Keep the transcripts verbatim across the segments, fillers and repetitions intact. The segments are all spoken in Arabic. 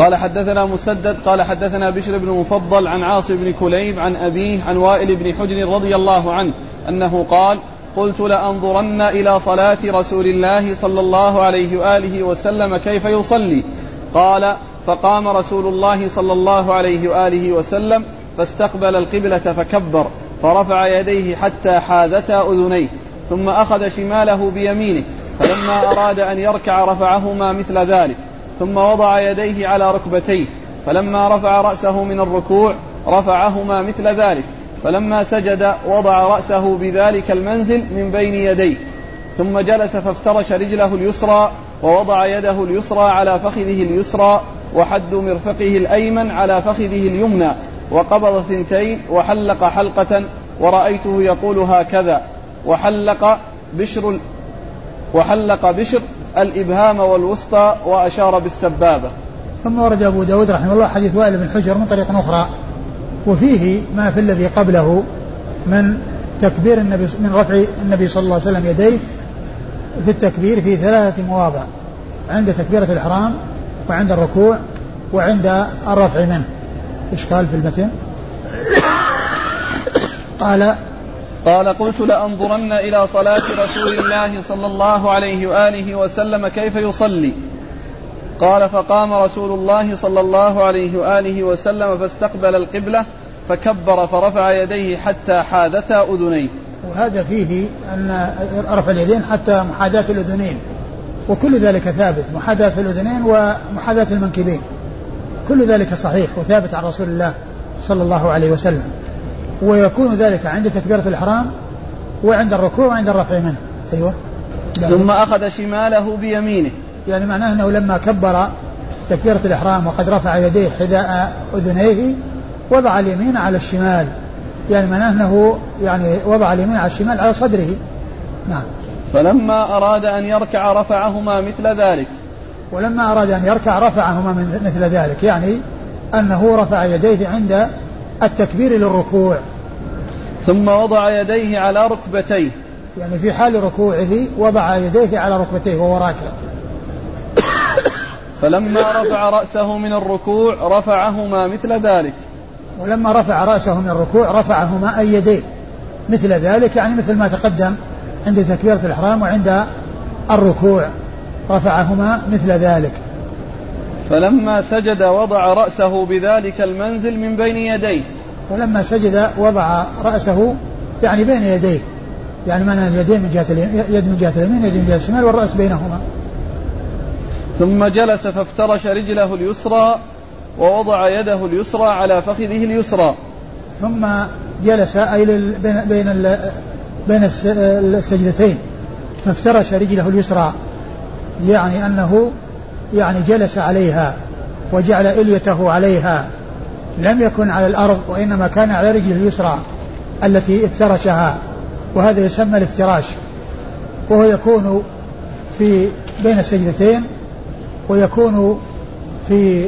قال حدثنا مسدد قال حدثنا بشر بن مفضل عن عاصم بن كليب عن أبيه عن وائل بن حجر رضي الله عنه أنه قال قلت لأنظرن إلى صلاة رسول الله صلى الله عليه وآله وسلم كيف يصلي. قال فقام رسول الله صلى الله عليه وآله وسلم فاستقبل القبلة فكبر فرفع يديه حتى حاذتا أذنيه ثم أخذ شماله بيمينه فلما أراد أن يركع رفعهما مثل ذلك ثم وضع يديه على ركبتيه فلما رفع رأسه من الركوع رفعهما مثل ذلك فلما سجد وضع رأسه بذلك المنزل من بين يديه ثم جلس فافترش رجله اليسرى ووضع يده اليسرى على فخذه اليسرى وحد مرفقه الأيمن على فخذه اليمنى وقبض ثنتين وحلق حلقة ورأيته يقول هكذا وحلق بشر وحلق بشر الإبهام والوسطى وأشار بالسبابة. ثم ورد أبو داود رحمه الله حديث وائل بن حجر من طريق أخرى وفيه ما في الذي قبله من تكبير النبي من رفع النبي صلى الله عليه وسلم يديه في التكبير في ثلاثة مواضع عند تكبيرة الإحرام وعند الركوع وعند الرفع منه. إشكال في المتن. قال قال قلت لأنظرن إلى صلاة رسول الله صلى الله عليه وآله وسلم كيف يصلي. قال فقام رسول الله صلى الله عليه وآله وسلم فاستقبل القبلة فكبر فرفع يديه حتى حاذتا أذنيه. وهذا فيه أن رفع اليدين حتى محاذاة الأذنين وكل ذلك ثابت محاذاة الأذنين ومحاذاة المنكبين كل ذلك صحيح وثابت عن رسول الله صلى الله عليه وسلم ويكون ذلك عند تكبيرة الإحرام وعند الركوع وعند الرفع منه. أيوة. ثم أخذ شماله بيمينه يعني معناه أنه لما كبر تكبيرة الإحرام وقد رفع يديه حذاء أذنيه وضع اليمين على الشمال يعني معناه أنه يعني وضع اليمين على الشمال على صدره. نعم. فلما أراد أن يركع رفعهما مثل ذلك. ولما أراد أن يركع رفعهما مثل ذلك يعني أنه رفع يديه عند التكبير للركوع ثم وضع يديه على ركبتيه يعني في حال ركوعه وضع يديه على ركبتيه وهو راكع. فلما رفع رأسه من الركوع رفعهما مثل ذلك. ولما رفع رأسه من الركوع رفعهما أي يديه مثل ذلك يعني مثل ما تقدم عند تكبيرة الإحرام وعند الركوع رفعهما مثل ذلك. فلما سجد وضع رأسه بذلك المنزل من بين يديه. ولما سجد وضع رأسه يعني بين يديه يعني معنى اليدين من جهة يد من جهة اليمين يد من جهة الشمال والرأس بينهما. ثم جلس فافترش رجله اليسرى ووضع يده اليسرى على فخذه اليسرى. ثم جلس أي بين بين بين السجدتين فافترش رجله اليسرى يعني أنه يعني جلس عليها وجعل إليته عليها لم يكن على الأرض وإنما كان على رجله اليسرى التي افترشها وهذا يسمى الافتراش وهو يكون في بين السجدتين ويكون في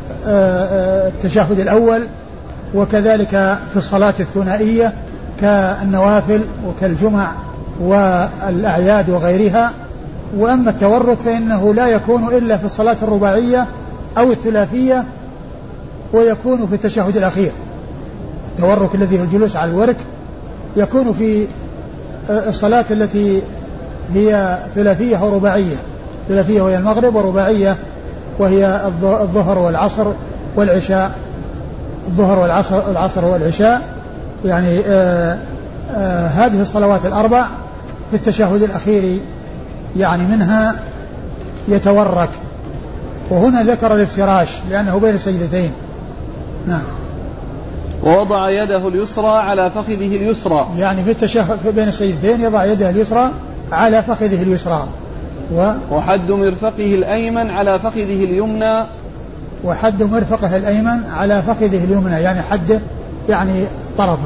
التشهد الأول وكذلك في الصلاة الثنائية كالنوافل وكالجمع والأعياد وغيرها. وأما التورك فإنه لا يكون إلا في الصلاة الرباعية أو الثلاثية ويكون في التشهد الأخير. التورك الذي هو الجلوس على الورك يكون في الصلاة التي هي ثلاثية أو رباعية. ثلاثية وهي المغرب ورباعية وهي الظهر والعصر والعشاء. الظهر والعصر العصر والعشاء يعني آآ آآ هذه الصلوات الأربع في التشهد الأخير يعني منها يتورك. وهنا ذكر الافتراش لأنه بين السجدتين. نعم. ووضع يده اليسرى على فخذه اليسرى يعني في التشهد بين السجدتين يضع يده اليسرى على فخذه اليسرى و وحد مرفقه الأيمن على فخذه اليمنى. وحد مرفقه الأيمن على فخذه اليمنى يعني حده يعني طرفه.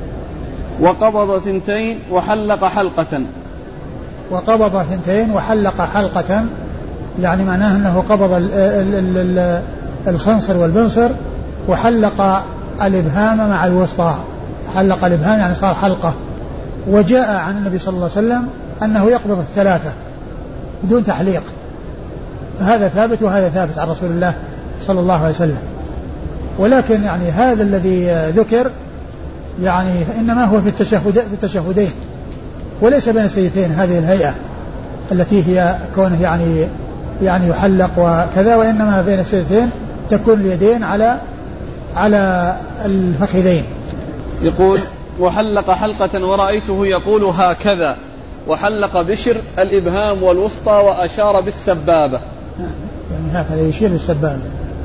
وقبض ثنتين وحلق حلقة. وقبض ثنتين وحلق حلقة يعني معناه أنه قبض ال ال ال الخنصر والبنصر وحلق الإبهام مع الوسطى. حلق الإبهام يعني صار حلقة. وجاء عن النبي صلى الله عليه وسلم أنه يقبض الثلاثة بدون تحليق. هذا ثابت وهذا ثابت عن رسول الله صلى الله عليه وسلم. ولكن يعني هذا الذي ذكر يعني إنما هو في التشهد في التشهدين، وليس بين السيدتين هذه الهيئة التي هي كونه يعني يعني يحلق وكذا، وإنما بين السيدتين تكون اليدين على على الفخذين. يقول وحلق حلقة ورأيته يقول هكذا، وحلق بشر الإبهام والوسطى وأشار بالسبابة. يعني هكذا يشير بالسبابة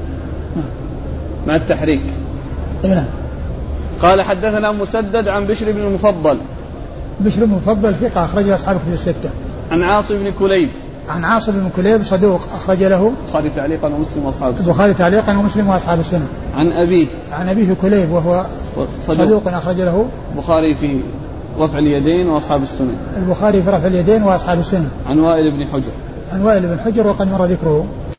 مع التحريك. نعم. قال حدثنا مسدد عن بشر بن المفضل. بشر بن المفضل ثقة أخرجه أصحاب كتب الستة. عن عاصم بن كليب. عن عاصم بن كليب صدوق أخرج له البخاري تعليقا ومسلم وأصحاب السنن. البخاري تعليقا ومسلم وأصحاب السنن. عن أبيه. عن أبيه كليب وهو صدوق, صدوق أخرج له البخاري في رفع اليدين وأصحاب السنن. البخاري في رفع اليدين وأصحاب السنن. عن وائل بن حجر. عن وائل بن حجر وقد مر ذكره.